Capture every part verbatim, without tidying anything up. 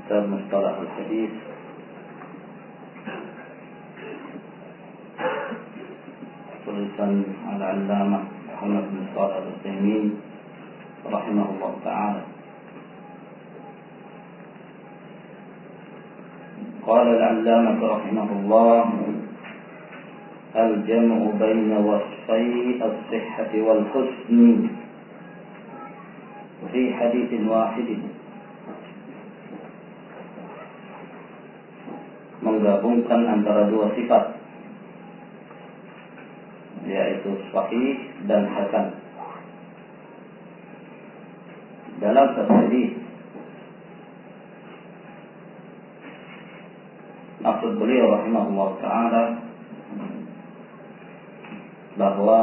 kitab Mustalah al-Hadis tulisan Al-Allamah Muhammad bin Shalih Al-Utsaimin rahimahullah ta'ala. Qala al-Allamah rahimahullah al-jam'u baina wasfai as-sihhati wal husni fi haditsin wahidin, menggabungkan antara dua sifat, yaitu sahih dan hasan dalam satu hadis. Maksud beliau rahimahullah ta'ala bahwa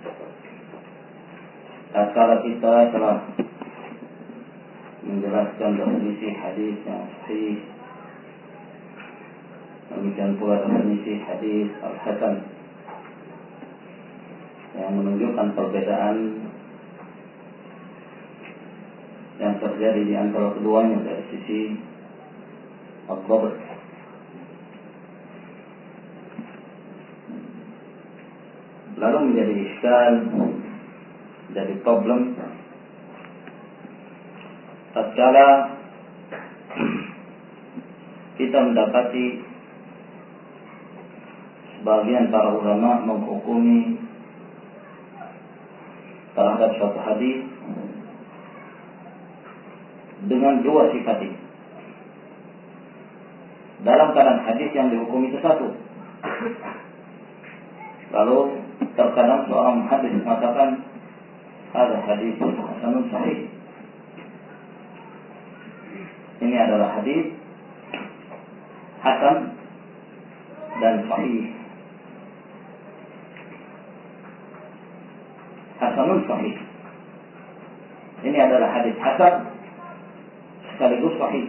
tatkala kita telah menjelaskan definisi hadis yang sahih, demikian pula definisi hadis al-hasan yang menunjukkan perbedaan yang terjadi di antara keduanya dari sisi al-dhabt. Lalu menjadi iskal, jadi problem tatkala kita mendapati sebagian para ulama menghukumi terhadap suatu hadis dengan dua sifat ini. Dalam keadaan hadis yang dihukumi itu satu, lalu terkadang seorang hadis mengatakan ada hadis hasanun sahih, ini adalah hadis hasan dan sahih. Hasanun sahih, ini adalah hadis hasan sekaligus sahih.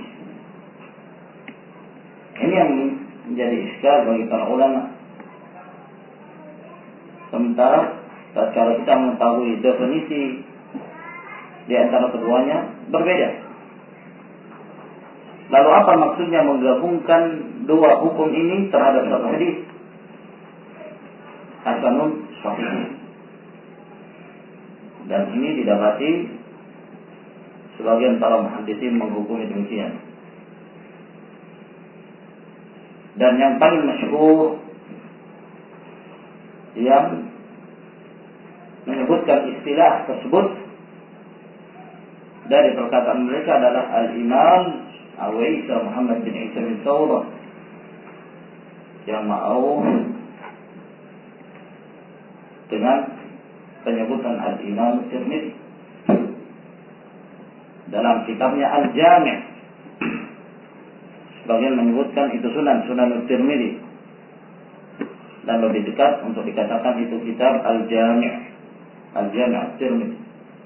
Ini yang menjadi iskal bagi para ulama. Sementara kalau kita mengetahui definisi di antara keduanya berbeda. Lalu apa maksudnya menggabungkan dua hukum ini terhadap satu hadis? Hasanun sahih. Dan ini didapati sebagian para muhaddisin menghukumi demikian. Dan yang paling masyhur yang menyebutkan istilah tersebut dari perkataan mereka adalah Al-Imam Abu Isa Muhammad bin Isa bin Thawrah, yang mau dengan penyebutan Al-Imam Tirmidzi dalam kitabnya Al-Jami'. Sebagian menyebutkan itu Sunan Sunan Tirmidzi, dan lebih dekat untuk dikatakan itu kitab Al-Jami' Al-Jami' At-Tirmidzi.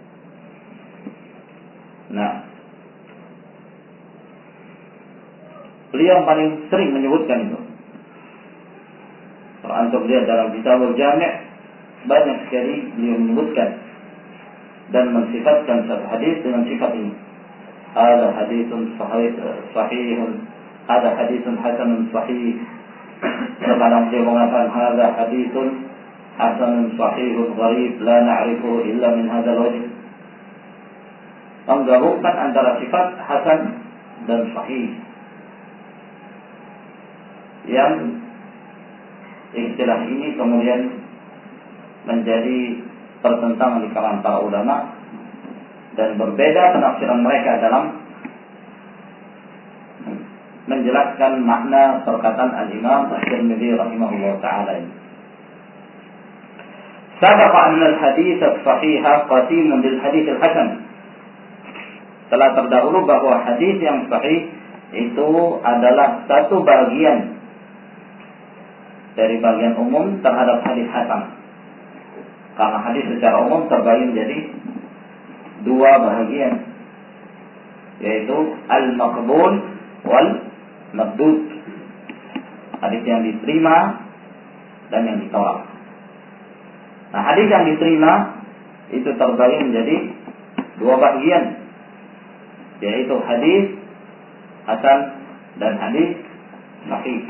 Nah, beliau paling sering menyebutkan itu. Kalau antum lihat dalam kitab Al-Jami', banyak sekali beliau menyebutkan dan mensifatkan satu hadis dengan sifat ini. Ada hadisun sahih, sahihun, ada hadisun hasanun sahih. Terkadang dia mengatakan hadza haditsun hasanun sahihun gharib la na'rifu illa min hadzal wajh. Menggabungkan antara sifat hasan dan sahih, yang istilah ini kemudian menjadi pertentangan di kalangan para ulama dan berbeda penafsiran mereka dalam menjelaskan makna perkataan Al-Imam At-Tirmidzi rahimahullah ta'ala ini. Sabaqa anna al-hadits as-sahih qasimun bil hadits al-hasan. Telah terdahulu bahwa hadis yang sahih itu adalah satu bagian dari bagian umum terhadap hadis hasan. Karena hadis secara umum terbagi menjadi dua bagian, yaitu al-maqbul wal mardud, hadis yang diterima dan yang ditolak. Nah, hadis yang diterima itu terbagi menjadi dua bagian, yaitu hadis hasan dan hadis sahih.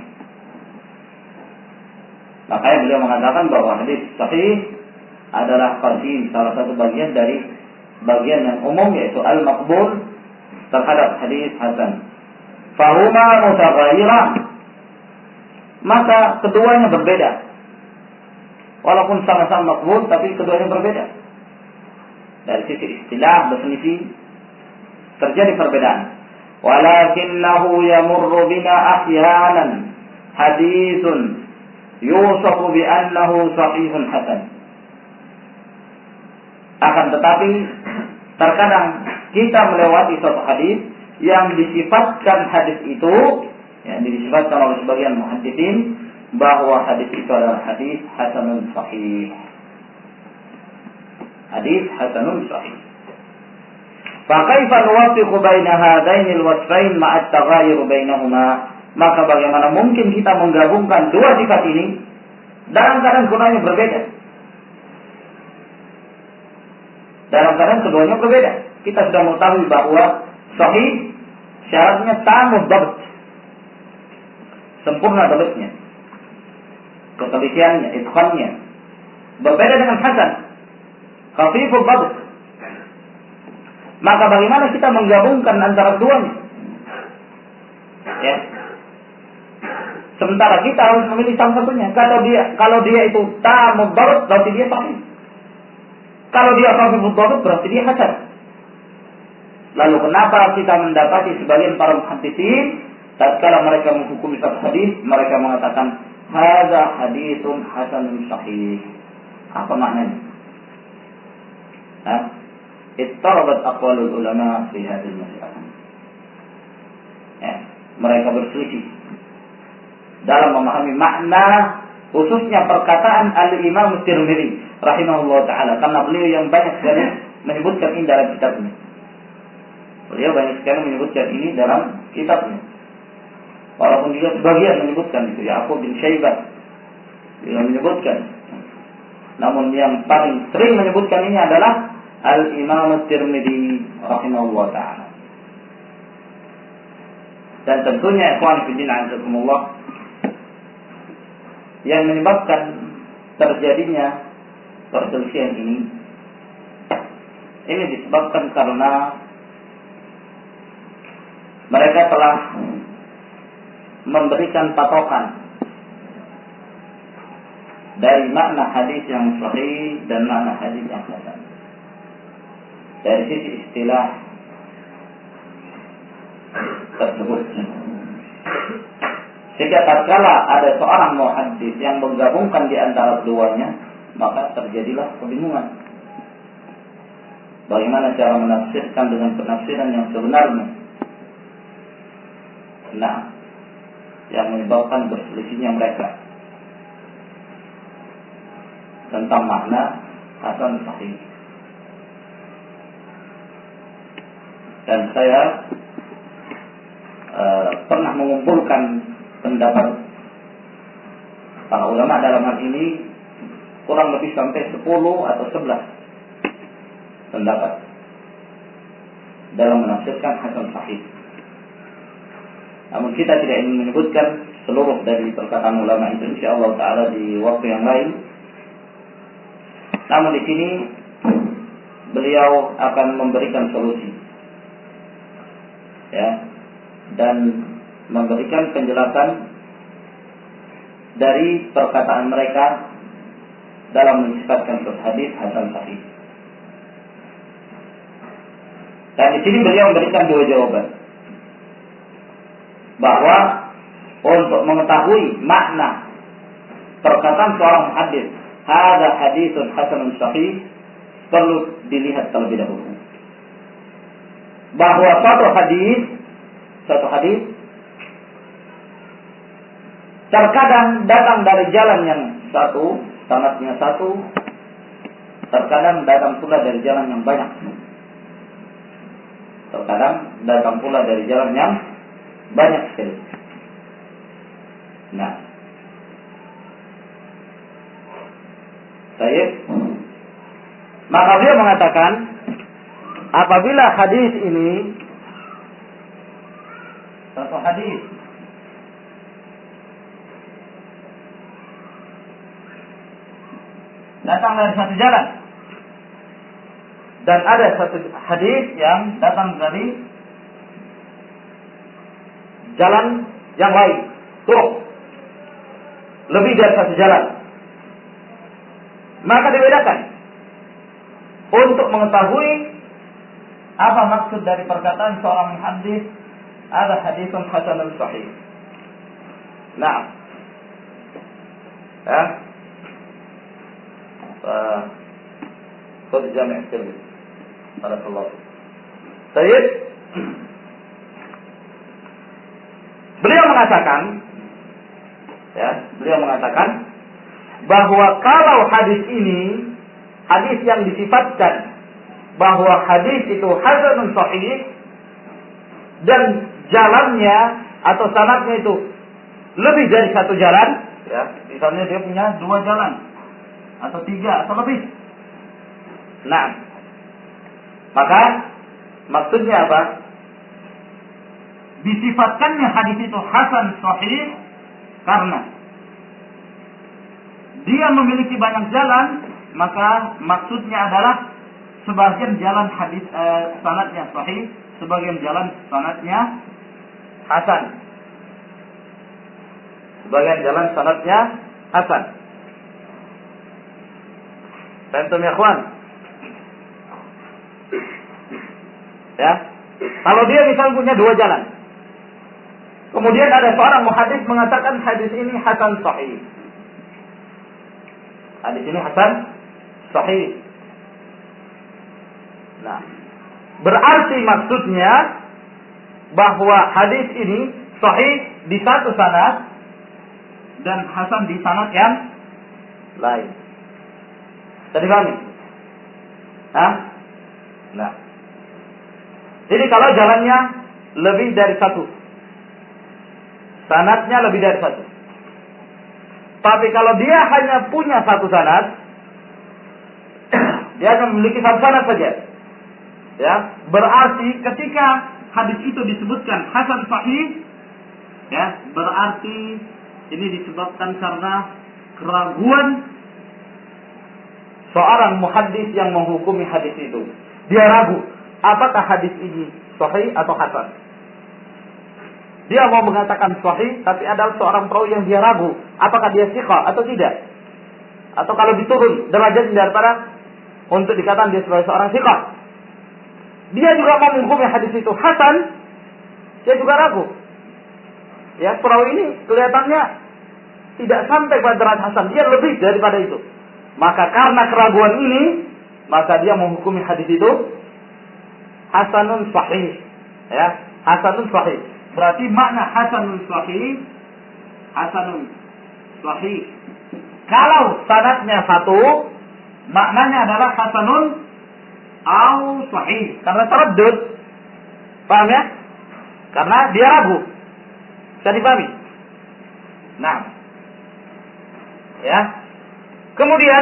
Makanya beliau mengatakan bahwa hadis sahih adalah qasim, salah satu bagian dari bagian yang umum, yaitu al-maqbul terhadap hadis hasan. Fahuma mutaghayyirah, maka keduanya berbeda. Walaupun sama-sama maqbul, tapi keduanya berbeda. Dari sisi istilah, definisi, terjadi perbedaan. Walakinnahu yamurru bina ahyanan hadithun yusafu bi annahu sahihun hasan. Akan tetapi terkadang kita melewati suatu hadis yang disifatkan hadis itu, yang disifatkan oleh sebagian muhadditsin bahwa hadis itu adalah hadis hasanun sahih. Hadis hasanun sahih. Fa kaifa nuwaffiqu baina hadaini al-wasfain ma'a at-taghayyur bainahuma? Maka bagaimana mungkin kita menggabungkan dua sifat ini dalam keadaan keduanya berbeda? Dalam keadaan keduanya berbeda. Kita sudah mengetahui bahwa sahih syaratnya tamud dabt, sempurna dabtnya, ketelitiannya, itqannya. Berbeda dengan hasan, khafifud dabt. Maka bagaimana kita menggabungkan antara keduanya? Ya. Sementara kita harus memilih salah satunya. Kalau dia kalau dia itu tamud dabt, berarti dia sahih. Kalau dia khafifud dabt, berarti dia hasan. Lalu kenapa kita mendapati sebagian para muhadditsin tatkala mereka menghukumi satu hadis, mereka mengatakan hadza haditsun hasanun sahih. Apa maknanya? Hah? Ittarabat aqwalul ulama fi hadhihi al-mas'alah. Ya, mereka berselisih dalam memahami makna, khususnya perkataan Al-Imam Tirmidzi rahimahullah taala, karena beliau yang banyak sekali menyebutkan ini dalam kitabnya. Beliau banyak sekali menyebutkan ini dalam kitabnya. Walaupun juga sebagian menyebutkan itu, Ya'qub bin Syaibah beliau menyebutkan. Namun yang paling sering menyebutkan ini adalah Al-Imam Tirmidzi rahimahullah taala. Dan tentunya ikhwan fillah azakumullah, yang menyebabkan terjadinya perselisihan ini ini disebabkan karena mereka telah memberikan patokan dari makna hadis yang sahih dan makna hadis yang hasan. Dari sisi istilah tersebut, sehingga tatkala ada seorang muhaddits yang menggabungkan di antara keduanya, maka terjadilah kebingungan. Bagaimana cara menafsirkan dengan penafsiran yang sebenarnya? Nah, yang menyebabkan berselisihnya mereka tentang makna hasan sahih. Dan saya uh, pernah mengumpulkan pendapat para ulama dalam hal ini kurang lebih sampai sepuluh atau sebelas pendapat dalam menafsirkan hasan sahih. Namun kita tidak ingin menyebutkan seluruh dari perkataan ulama itu, insyaallah taala di waktu yang lain. Namun di sini beliau akan memberikan solusi, ya, dan memberikan penjelasan dari perkataan mereka dalam mensifatkan hadis hasan sahih. Dan di sini beliau memberikan dua jawaban, bahwa untuk mengetahui makna perkataan seorang hadis hadza haditsun hasanun sahih, perlu dilihat terlebih dahulu bahwa satu hadis satu hadis terkadang datang dari jalan yang satu, sanadnya satu, terkadang datang pula dari jalan yang banyak. Terkadang datang pula dari jalan yang banyak sekali. Nah, baik. Maka dia mengatakan, apabila hadis ini satu hadis datang dari satu jalan, dan ada satu hadis yang datang dari jalan yang lain, tuh lebih dari satu jalan, maka dibedakan untuk mengetahui apa maksud dari perkataan seorang muhaddits ada hadisun hasanun sahih. Nah, ya, Qad jami' al-Tirmidzi. Barakallahu. Baik. Beliau mengatakan, ya, beliau mengatakan bahwa kalau hadis ini, hadis yang disifatkan bahwa hadis itu hasanun sahih dan jalannya atau sanadnya itu lebih dari satu jalan, ya, misalnya dia punya dua jalan atau tiga atau lebih. Nah, maka maksudnya apa? Disifatkannya hadis itu hasan sahih karena dia memiliki banyak jalan, maka maksudnya adalah sebagian jalan hadis eh, sanadnya sahih, sebagian jalan sanadnya hasan. Sebagian jalan sanadnya hasan. Tentu ya kawan. Ya. Kalau dia misal punya dua jalan, kemudian ada seorang muhadits mengatakan hadis ini hasan sahih. Hadis ini hasan sahih. Nah, berarti maksudnya bahwa hadis ini sahih di satu sanad dan hasan di sanad yang lain. Tadi pahami? Hah? Nah. Jadi kalau jalannya lebih dari satu, sanadnya lebih dari satu. Tapi kalau dia hanya punya satu sanad, dia akan memiliki satu sanad saja. Ya, berarti ketika hadis itu disebutkan hasan sahih, ya, berarti ini disebabkan karena keraguan seorang muhaddits yang menghukumi hadis itu. Dia ragu, apakah hadis ini sahih atau hasan? Dia mau mengatakan sahih, tapi ada seorang perawi yang dia ragu, apakah dia thiqah atau tidak? Atau kalau diturun derajatnya daripada untuk dikatakan dia sebagai seorang thiqah. Dia juga mau menghukumi hadis itu hasan, dia juga ragu. Ya, perawi ini kelihatannya tidak sampai pada derajat hasan, dia lebih daripada itu. Maka karena keraguan ini, maka dia menghukumi hadis itu hasanun sahih. Ya, hasanun sahih. Berarti makna hasanun sahih, hasanun sahih. Kalau sanadnya satu, maknanya adalah hasanun au sahih. Karena taraddud. Paham ya? Karena dia ragu. Bisa dipahami? Nah. Ya. Kemudian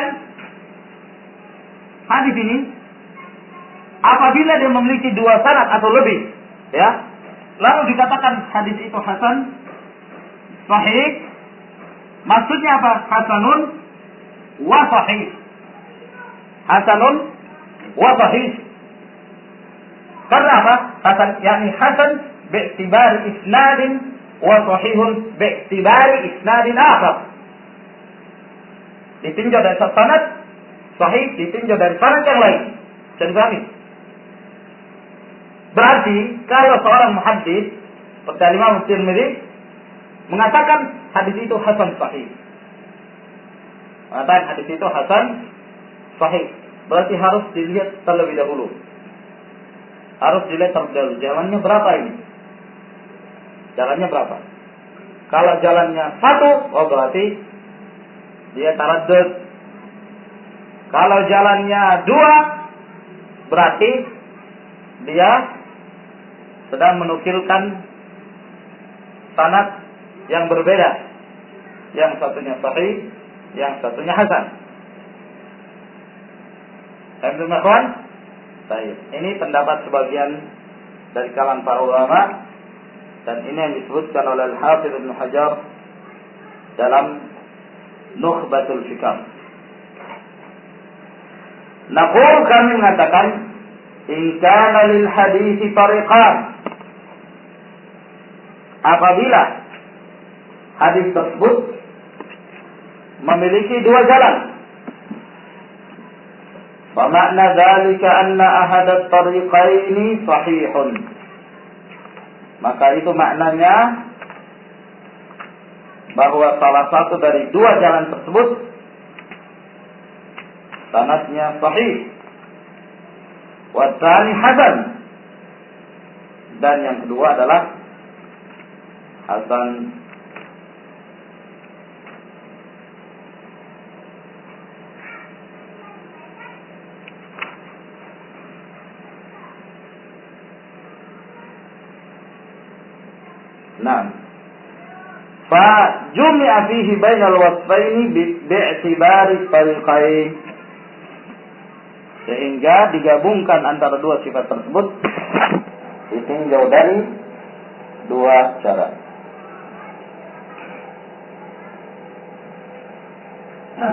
hadis ini apabila dia memiliki dua sanad atau lebih, ya, lalu dikatakan hadis itu hasan sahih, maksudnya apa? Hasanun wa sahih. Hasanun wa sahih. Karena apa? Hasan yakni hasan bi'tibari isnadin wa sahihun bi'tibari isnadin akhar. Ditinjau dari satu sanad sahih, ditinjau dari sanad yang lain. Bisa dipahami? Berarti kalau seorang muhaddits seperti Imam Tirmidzi mengatakan hadis itu hasan sahih, mengatakan hadis itu hasan sahih, berarti harus dilihat terlebih dahulu. Harus dilihat terlebih dahulu. Jalannya berapa ini? Jalannya berapa? Kalau jalannya satu, oh berarti dia taraddud. Kalau jalannya dua, berarti dia sedang menukilkan sanad yang berbeda. Yang satunya sahih, yang satunya hasan. Alhamdulillah, kawan. Baik, ini pendapat sebagian dari kalangan para ulama Dan ini yang disebutkan oleh Al-Hafidz Ibnu Hajar dalam Nukhbatul Fikr. Naqul, kami mengatakan, in kana lil hadits tariqan, apabila hadis tersebut memiliki dua jalan, fa makna dzalika anna ahad at-tariqaini sahihun, maka itu maknanya bahwa salah satu dari dua jalan tersebut sanadnya sahih, wa tsani hasan, dan yang kedua adalah hasan. Nah, fa jumi'a fihi bainal wasfaini bi'tibari tariqain, sehingga digabungkan antara dua sifat tersebut ditinjau dari dua cara. Nah,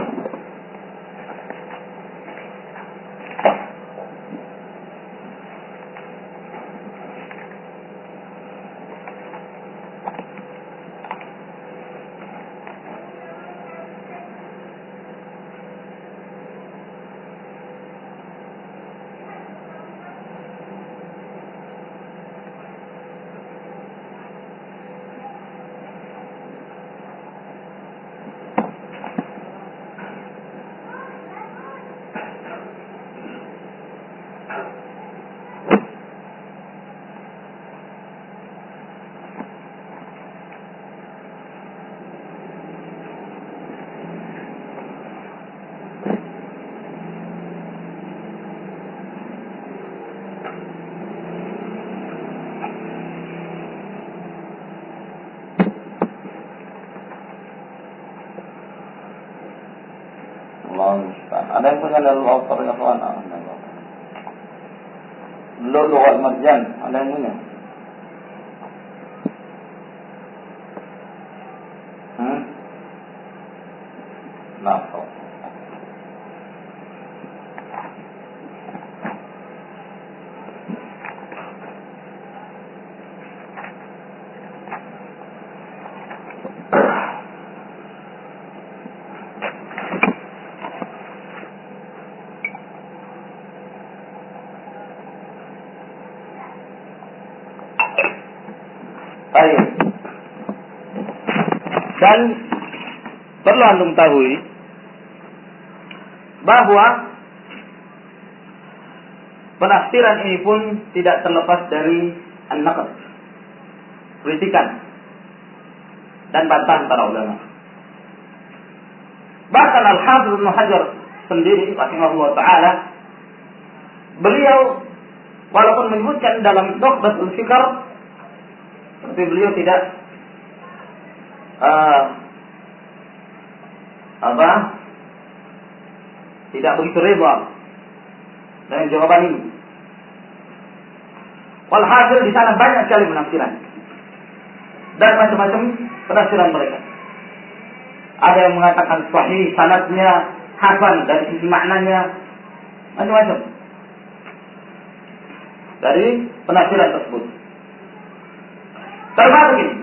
ada yang punya dalam autor ya kawan? Lulu wal marjan, ada yang punya? Hmm? Nah, oh. Dan perlu antum ketahui bahwa penafsiran ini pun tidak terlepas dari an-naqd, kritikan dan bantahan para ulama. Bahkan Al-Hafidz Ibnu Hajar sendiri rahimahullah taala, beliau walaupun menyebutkan dalam Nukhbatul Fikr, tapi beliau tidak Uh, apa tidak begitu reda dengan jawaban ini. Walhasil di sana banyak sekali penafsiran dan macam-macam penafsiran mereka. Ada yang mengatakan sahih sanadnya, hasan dari sisi maknanya, macam-macam dari penafsiran tersebut. Termasuk ini,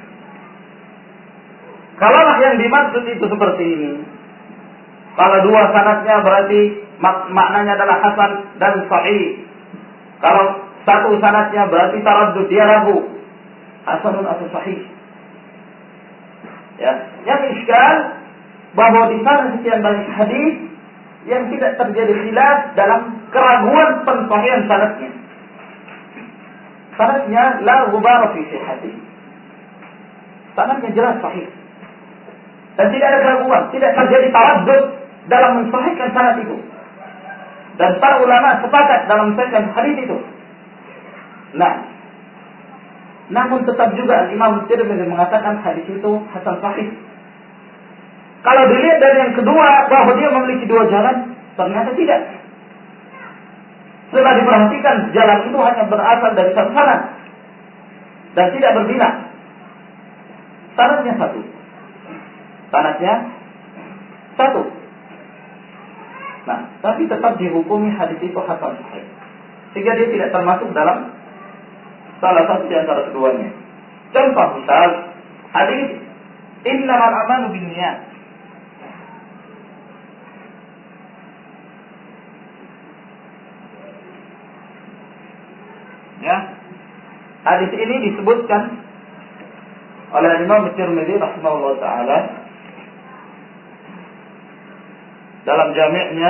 kalau yang dimaksud itu seperti ini, kalau dua sanadnya berarti mak maknanya adalah hasan dan sahih. Kalau satu sanadnya berarti taraddud, dia ragu, hasanun atau sahih. Ya, yang iskal bahwa di sana sekian banyak hadis yang tidak terjadi khilaf dalam keraguan pensahihan sanadnya. Sanadnya la ghubara fi sihhatihi. Sanadnya jelas sahih. Dan tidak ada keraguan, tidak terjadi taraddud dalam mensahihkan sanad itu. Dan para ulama sepakat dalam mensahihkan hadis itu. Nah, namun tetap juga Imam Tirmidzi mengatakan hadis itu hasan sahih. Kalau dilihat dari yang kedua bahwa dia memiliki dua jalan, ternyata tidak. Setelah diperhatikan, jalan itu hanya berasal dari satu sanad. dan tidak berbilang. Sanadnya satu. Sanadnya satu. Nah, tapi tetap dihukumi hadis itu hasan sahih. Sehingga dia tidak termasuk dalam salah satu di antara keduanya. Contoh misal hadis innamal a'malu binniyat. Ya. Hadis ini disebutkan oleh Imam Tirmidzi rahimahullah taala dalam jami'-nya,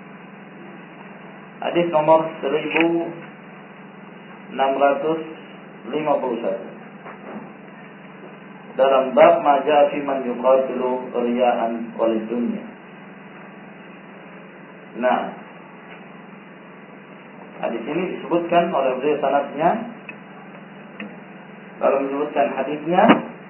hadis nomor seribu enam ratus lima puluh satu. Dalam bab maja fi man yuqatilu riya'an walid dunya. Nah, hadis ini disebutkan oleh beliau sanadnya. Kalau menyebutkan hadisnya,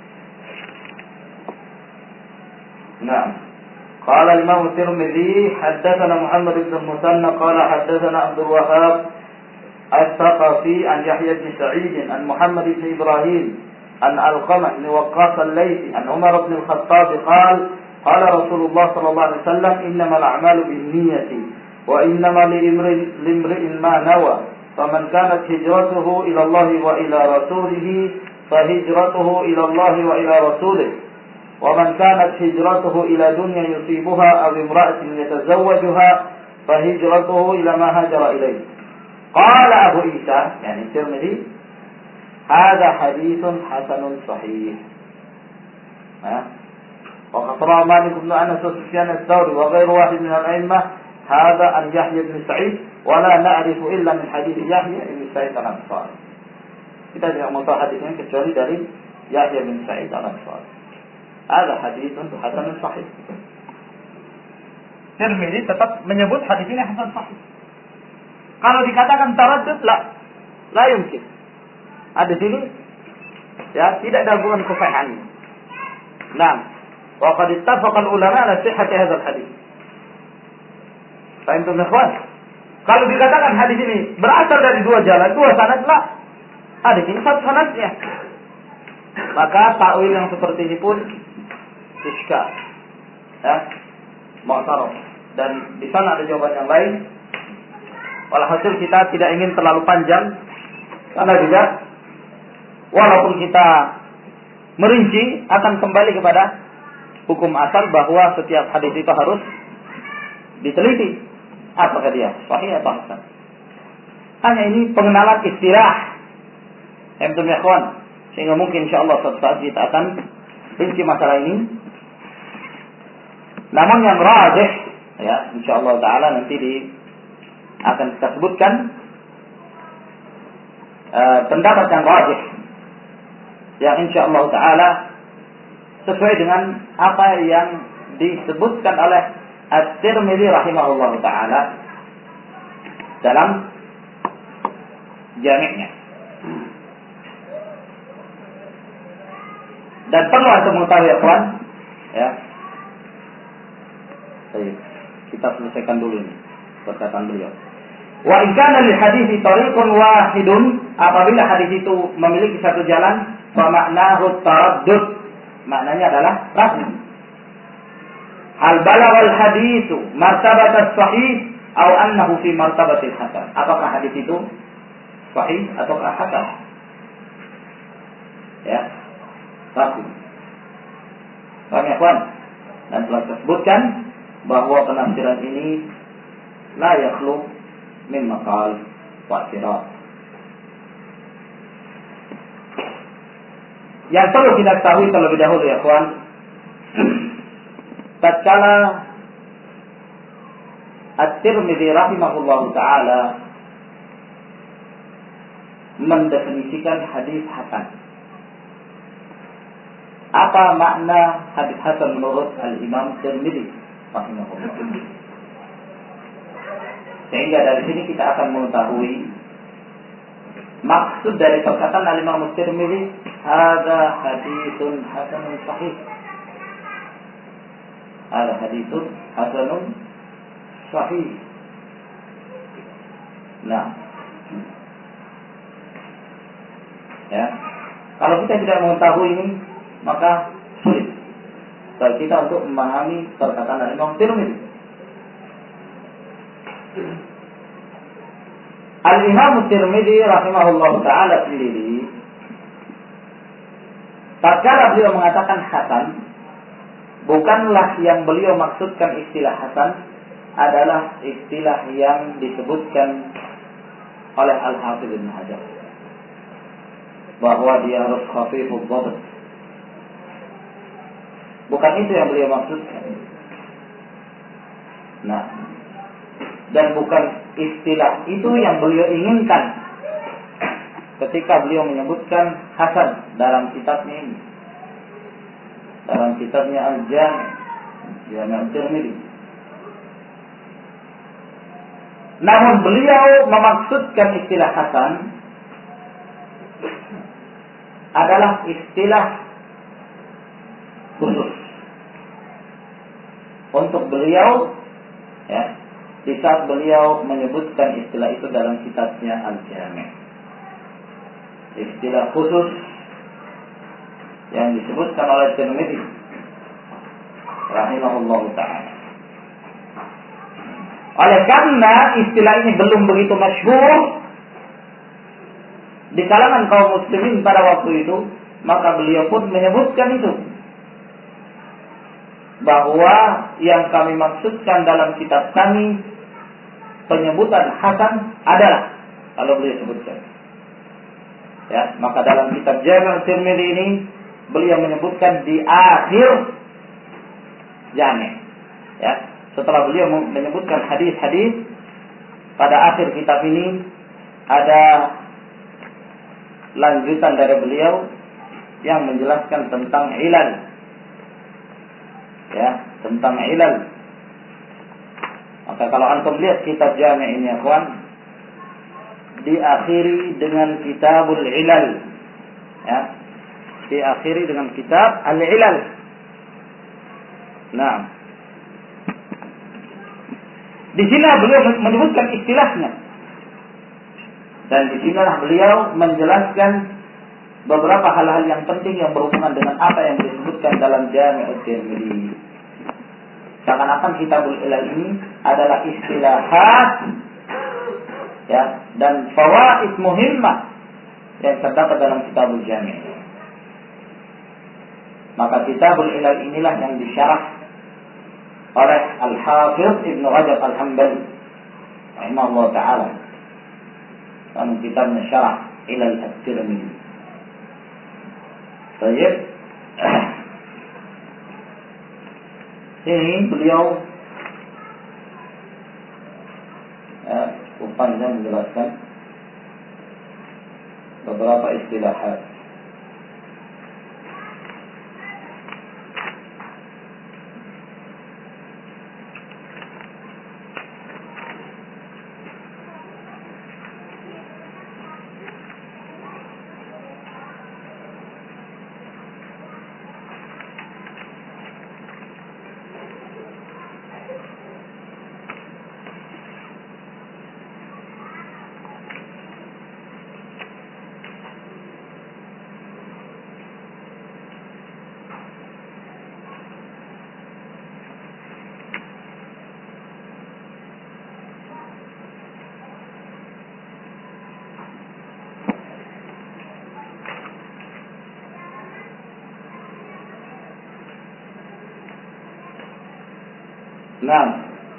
nah, qala Imam Tirmidzi haddatsana Muhammad bin Musanna qala haddatsana Abdul Wahhab Al-Thaqafi an Yahya bin Sa'id an Muhammad bin Ibrahim an Al-Qamah bin Waqqas al-Laythi an Umar bin Al-Khattab qala qala Rasulullah sallallahu alaihi wasallam innamal a'malu binniyati wa innamal liimri'in ma nawa faman kanat hijratuhu ila Allah wa ila rasulih fahijratuhu ila Allah wa ila rasulih wa man kanat hijratuhu ila dunya yusibuha aw imra'atin yatazawwajuha fahijratuhu ila ma hajara ilayhi. Qala Abu Isa, yani Tirmidzi, hadza haditsun hasanun sahih. Ha? Wa qara Malik bin Anas wa Sufyan ats-Tsauri wa ghairu wahid min al-a'immah hadza an Yahya bin Sa'id wa la na'rifu illa min hadits Yahya bin Sa'id al-Ansari. Kita tidak mau tahu hadisnya kecuali dari Yahya bin Sa'id al-Ansari. Hadza haditsun hasanun sahih. Tirmidzi tetap menyebut hadis ini hasan sahih. Kalau dikatakan taraddud, la, la yumkin. Hadis ini ya tidak ada hubungan kesahihannya. Nah, wa qad ittafaqa al-ulama ala sihhati hadzal hadis. Fahimtum ikhwan? Kalau dikatakan hadis ini berasal dari dua jalan, dua sanad, la. Hadis ini satu sanadnya. Maka takwil yang seperti ini pun iskal. Ya. Mu'taraf. Dan di sana ada jawaban yang lain. Walhasil kita tidak ingin terlalu panjang karena juga walaupun kita merinci akan kembali kepada hukum asal bahwa setiap hadis itu harus diteliti apakah dia sahih atau hasan. Hanya ini pengenalan istilah Emtum ya kawan, sehingga mungkin insyaallah suatu saat kita akan rinci masalah ini. Namun yang rajih ya insyaallah taala nanti di akan kita sebutkan uh, pendapat yang rajih yang insyaallah taala sesuai dengan apa yang disebutkan oleh At-Tirmidzi rahimahullah taala dalam jami'-nya. Dan perlu untuk mengetahui ya kawan, ya. Baik, kita selesaikan dulu ini perkataan beliau. Wa in kana lil hadithi tariqun wahidun, apabila hadis itu memiliki satu jalan, fa ma'nahu taraddud, maknanya adalah ragu. Hal balagha al haditsu martabat as-sahih atau annahu fi martabat al-hasan. Apakah hadis itu sahih atau hasan? Ya. Ragu. Paham ya, kawan? Dan telah disebutkan bahwa penafsiran ini la yakhlu min maqal wa i'tirad. Yang perlu kita ketahui terlebih dahulu ya kawan, tatkala At-Tirmidzi rahimahullahu taala mendefinisikan hadis hasan. Apa makna hadis hasan menurut Al-Imam Tirmidzi rahimahullah? Sehingga dari sini kita akan mengetahui maksud dari perkataan Al-Imam Tirmidzi, hadza haditsun hasanun sahih. Hadza haditsun hasanun sahih. Nah, ya. Kalau kita tidak mengetahui ini, maka sulit bagi kita untuk memahami perkataan dari Imam Tirmidzi. Al-Imam Tirmidzi rahimahullah ta'ala sendiri, tatkala beliau mengatakan hasan, bukanlah yang beliau maksudkan istilah hasan adalah istilah yang disebutkan oleh Al-Hafidz Ibnu Hajar, bahwa dia harus khafifud dhabt. Bukan itu yang beliau maksudkan. Nah, dan bukan istilah itu yang beliau inginkan ketika beliau menyebutkan hasan dalam kitabnya ini, dalam kitabnya Al-Jami' Jami' At-Tirmidzi. Namun beliau memaksudkan istilah hasan adalah istilah khusus untuk beliau, ya, di saat beliau menyebutkan istilah itu dalam kitabnya Al-Jami'. Istilah khusus yang disebutkan oleh Tirmidzi rahimahullahu ta'ala. Oleh karena istilah ini belum begitu masyhur di kalangan kaum muslimin pada waktu itu, maka beliau pun menyebutkan itu, bahwa yang kami maksudkan dalam kitab kami penyebutan hasan adalah, kalau beliau sebutkan, ya, maka dalam kitab Jami' Tirmidzi ini beliau menyebutkan di akhir Jami', ya, setelah beliau menyebutkan hadis-hadis, pada akhir kitab ini ada lanjutan dari beliau yang menjelaskan tentang ilal, ya, tentang ilal. Maka kalau antum lihat kitab Jami' ini, ya kawan, diakhiri dengan kitabul ilal, ya, diakhiri dengan kitab al-ilal. Nah, di sini beliau menyebutkan istilahnya, dan di sinilah beliau menjelaskan beberapa hal-hal yang penting yang berhubungan dengan apa yang disebutkan dalam Jami' At-Tirmidzi. Seakan-akan kitabul ilal ini adalah istilahat, ya, dan fawaid muhimmah yang terdapat dalam kitabul Jami'. Maka kitabul ilal inilah yang disyarah oleh Al-Hafidz Ibnu Rajab Al-Hambali rahimahullah ta'ala dalam kitabnya Syarah Ilal At-Tirmidzi. Baik. Ini beliau, ya, cukup panjang menjelaskan beberapa istilahat. Nah,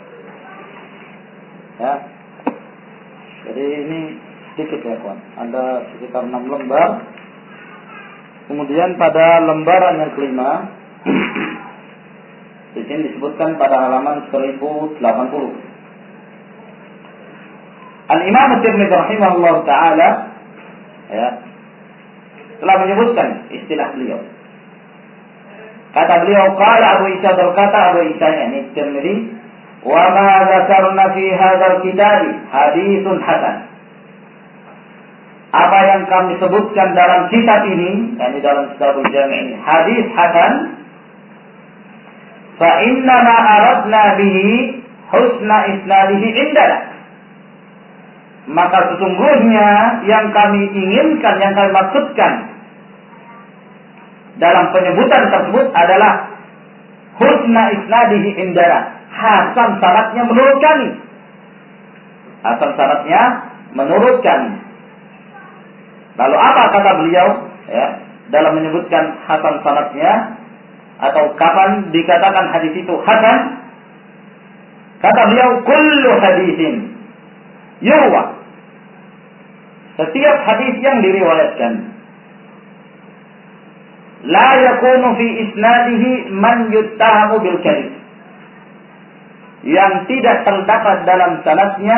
ya, jadi ini sedikit ya kawan, ada sekitar enam lembar. Kemudian pada lembaran yang kelima, di sini disebutkan pada halaman seribu delapan puluh. Al-Imam At-Tirmidzi rahimahullah ta'ala, ya, telah menyebutkan istilah beliau. Kata beliau, qala Abu Isa, berkata Abu Isa, ini Tirmidzi, wa ma dzakarna fi hadzal kitab haditsun hasan. Apa yang kami sebutkan dalam kitab ini, yakni dalam kitab Jami' ini, hadis hasan, fa inna ma aradna bihi husna isnadihi indana. Maka sesungguhnya yang kami inginkan, yang kami maksudkan dalam penyebutan tersebut adalah husna isnadihi indana, hasan syaratnya menurut kami. Hasan syaratnya menurut kami. Lalu apa kata beliau ya, dalam menyebutkan hasan syaratnya, atau kapan dikatakan hadis itu hasan? Kata beliau, kullu haditsin yurwa, setiap hadis yang diriwayatkan, la yakunu fi isnadihi man yuttahamu bil kadhib, yang tidak terdapat dalam sanadnya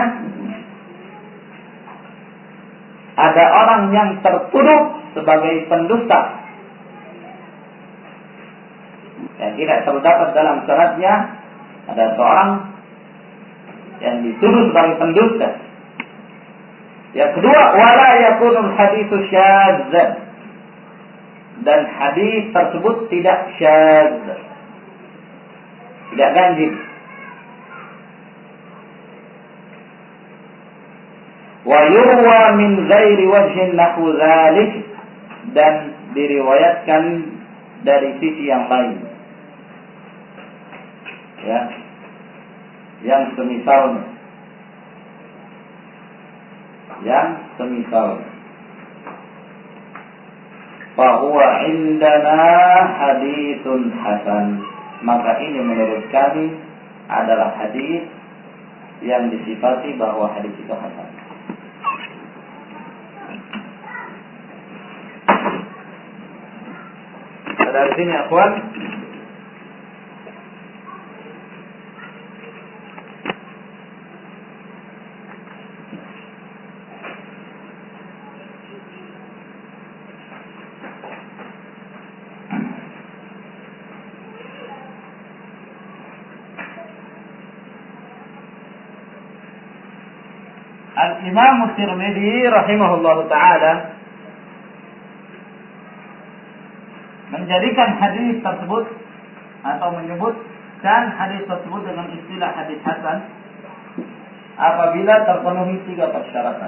ada orang yang tertuduh sebagai pendusta. Yang tidak terdapat dalam sanadnya ada seorang yang dituduh sebagai pendusta. Yang kedua, wala yakunul haditsu syadz, dan hadis tersebut tidak syadz, tidak ganjil. Wa yurwa min ghairi wajhin nahu dzalik, dan diriwayatkan dari sisi yang lain, ya, yang semisalnya, yang semisal. Fahuwa indana haditsun hasan, maka ini menurut kami adalah hadis yang disifati bahwa hadis itu hasan. Dari sini akhwan, Al-Imam Tirmidzi rahimahullahu ta'ala menjadikan hadis tersebut atau menyebutkan hadis tersebut dengan istilah hadis hasan apabila terpenuhi tiga persyaratan.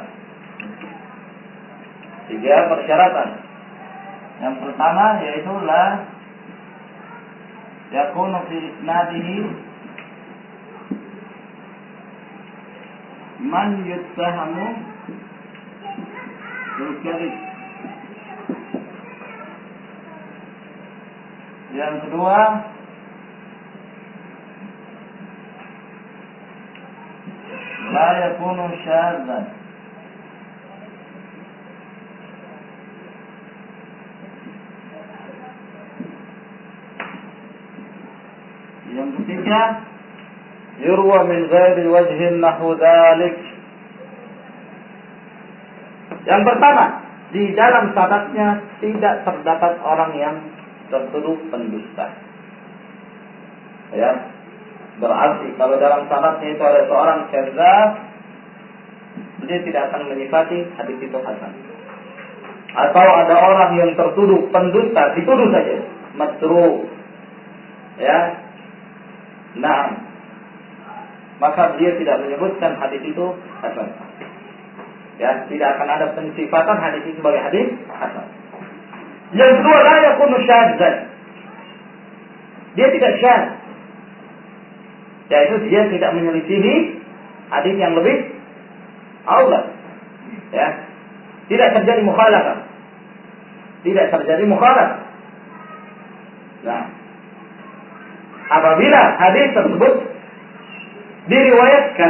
Tiga persyaratan. Yang pertama yaitu la yakunu fi isnadihi man yuttahamu bil kadhib. Yang kedua, la yakunu syadzan. Yang ketiga, yurwa min ghairi wajhin nahu dzalik. Yang pertama, di dalam sanadnya tidak terdapat orang yang tertuduh pendusta. Ya, berarti kalau dalam sanadnya itu ada seorang kadzdzab, dia tidak akan menyifati hadis itu hasan. Atau ada orang yang tertuduh pendusta, dituduh saja, matruh. Ya, nah, maka dia tidak menyebutkan hadis itu hasan. Ya, tidak akan ada pensifatan hadis itu sebagai hadis hasan. Yang kedua, la yakunu syadzan. Dia tidak syadz, yaitu dia tidak menyelisihi hadis yang lebih aula. Ya, tidak terjadi mukhalafah. Tidak terjadi mukhalafah. Nah, apabila hadis tersebut diriwayatkan,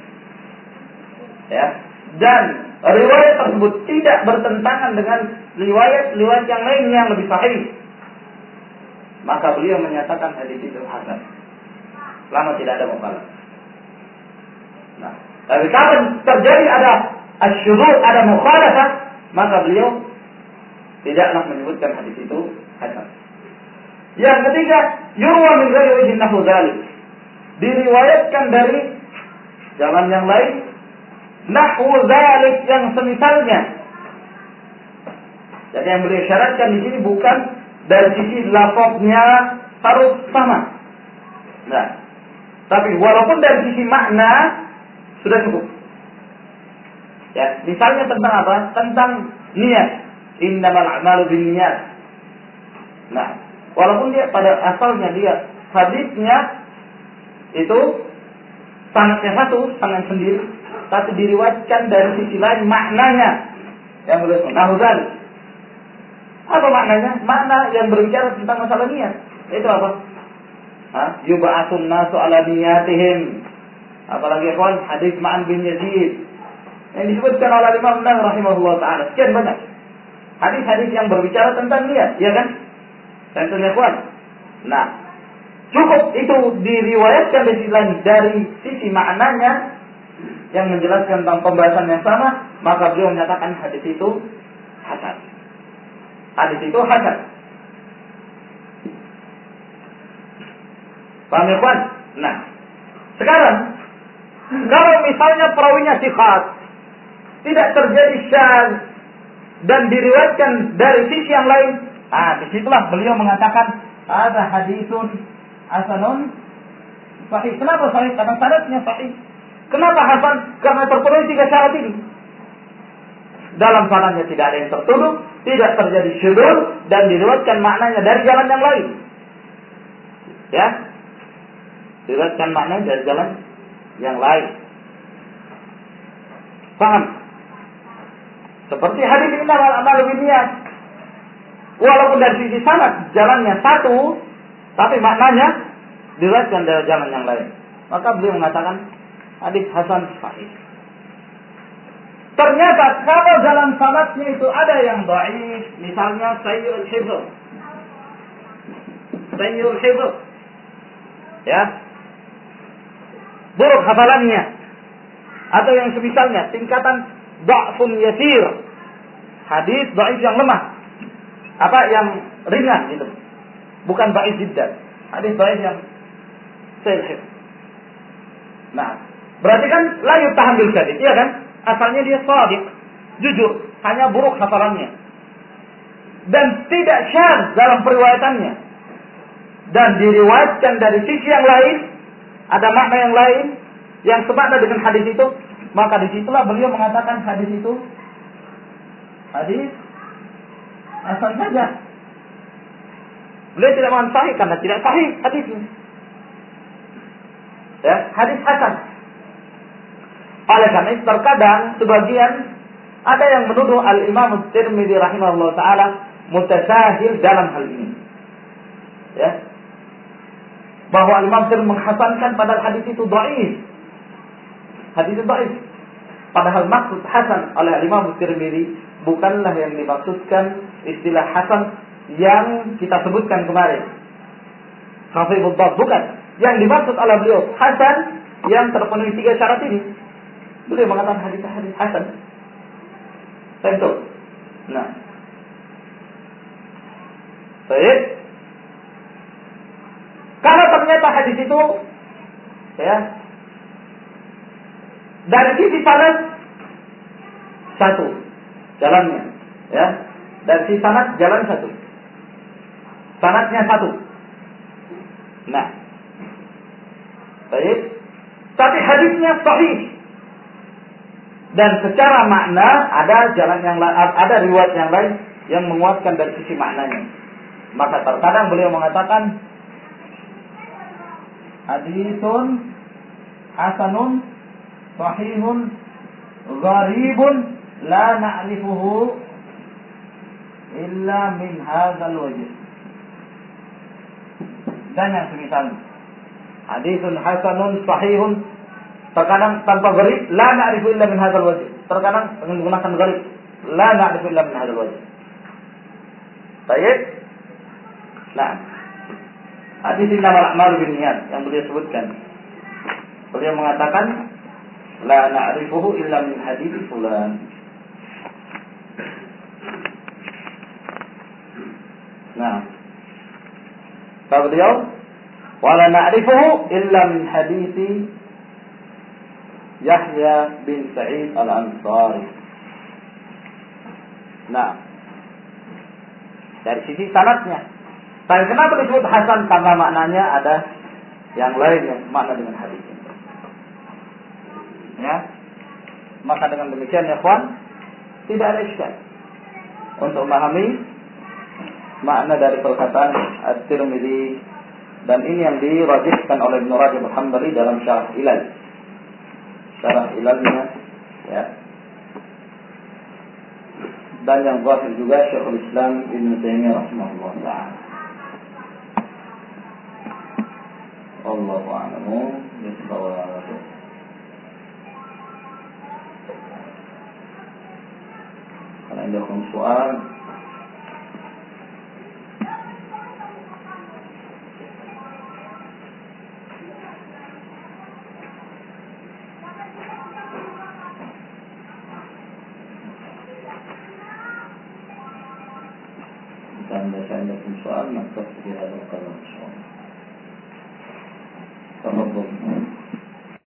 ya, dan riwayat tersebut tidak bertentangan dengan riwayat-riwayat yang lain yang lebih sahih, maka beliau menyatakan hadis itu hasan, selama tidak ada mukhalafah. Nah, tapi kalau terjadi ada asyurur, ada mukhalafah, maka beliau tidaklah menyebutkan hadis itu hasan. Yang ketiga, yurwa min ghairi wajhin nahu dzalik, diriwayatkan dari jalan yang lain, nahu dzalik, yang semisalnya. Jadi yang beliau syaratkan di sini bukan dari sisi lafaznya harus sama. Nah, tapi walaupun dari sisi makna sudah cukup. Ya, misalnya tentang apa? Tentang niat. Innamal a'malu binniyat. Nah, walaupun dia pada asalnya dia hadisnya itu sanadnya satu, sanad sendiri, tapi diriwayatkan dari sisi lain maknanya yang boleh menahuzan. Apa maknanya? Makna yang berbicara tentang masalah niat. Itu apa? Hah? Yub'atsun nasu ala niyatihim. Apalagi ikhwan hadis Ma'an bin Yazid yang disebutkan oleh Imam Nawawi rahimahullah taala. Sekian banyak hadis-hadis yang berbicara tentang niat, ya kan? Tentunya ikhwan. Nah, cukup itu diriwayatkan dari sisi, dari sisi maknanya yang menjelaskan tentang pembahasan yang sama, maka beliau menyatakan hadis itu hasan. Hadis itu hasan. Paham ya, ikhwan? Nah, sekarang kalau misalnya perawinya thiqat, tidak terjadi syadz dan diriwayatkan dari sisi yang lain, ah disitulah beliau mengatakan ada hadisun hasanun sahih. Kenapa sahih? Karena sanadnya sahih. Kenapa hasan? Karena terpenuhi tiga syarat ini. Dalam sanadnya tidak ada yang tertuduh, tidak terjadi syudzul, dan diriwayatkan maknanya dari jalan yang lain. Ya, diriwayatkan maknanya dari jalan yang lain. Paham? Seperti hadis innamal a'malu binniyat. Walaupun dari sisi sanad jalannya satu, tapi maknanya diriwayatkan dari jalan yang lain. Maka beliau mengatakan hadis hasan sahih. Ternyata kalau dalam sanadnya itu ada yang dhaif, misalnya sayyul hifz. Sayyul hifz. Ya. Buruk hafalannya. Atau yang semisalnya tingkatan dha'fun yasir. Hadis dhaif yang lemah. Apa yang ringan gitu. Bukan dhaif jiddan. Hadis dhaif yang sayyul hifz. Nah, berarti kan la yutahan bil kadhib, iya kan? Asalnya dia shadiq, jujur, hanya buruk hafalannya. Dan tidak syadz dalam periwayatannya. Dan diriwayatkan dari sisi yang lain, ada makna yang lain yang semakna dengan hadis itu, maka disitulah beliau mengatakan hadis itu hadis hasan saja. Beliau tidak mengatakan sahih karena tidak sahih hadisnya. Ya, hadis hasan. Oleh karena itu terkadang sebagian ada yang menuduh Al-Imam Tirmidzi rahimahullah taala mutasahil dalam hal ini. Ya. Bahwa Imam Tirmidzi menghasankan padahal hadis itu dhaif. Hadis itu dhaif. Padahal maksud hasan oleh Imam Tirmidzi bukanlah yang dimaksudkan istilah hasan yang kita sebutkan kemarin. Sahihul Dhab bukan. Yang dimaksud oleh beliau hasan yang terpenuhi tiga syarat ini. Beliau mengatakan hadis-hadis hasan. Tentu. Nah. Baik. Kalau ternyata hadis itu ya dari sisi sanad satu jalannya, ya. Dari sisi sanad jalan satu. Sanadnya satu. Nah. Baik. Tapi hadisnya sahih. Dan secara makna ada jalan yang lain, ada riwayat yang lain yang menguatkan dari sisi maknanya. Maka terkadang beliau mengatakan hadisun hasanun sahihun gharibun la na'rifuhu illa min hadzal wajh. Dan yang semisal hadisun hasanun sahihun terkadang tanpa gharib, la na'rifu illa min hadzal wajh. Terkadang menggunakan gharib, la na'rifu illa min hadzal wajh. Baik. Nah, hadis innamal a'malu binniyat yang beliau sebutkan. Beliau mengatakan la na'rifuhu illa min hadits fulan. Nah, kata beliau wala na'rifuhu illa min hadits Yahya bin Sa'id al-Ansari. Nah, dari sisi sanadnya. Tapi kenapa disebut hasan? Karena maknanya ada yang lain yang makna dengan hadis ini. Ya, maka dengan demikian ya kawan, tidak ada iskal untuk memahami makna dari perkataan At-Tirmidzi, dan ini yang dirajihkan oleh Ibnu Rajab Al-Hambali dalam Syarah Ilal. Syarah Ilalnya, ya. Dan yang zahir juga Syekhul Islam Ibnu Taimiyah rahimahullah taala. Allahu a'lamu bishawab. Kalau ada soal, dan ada soal, maka kita akan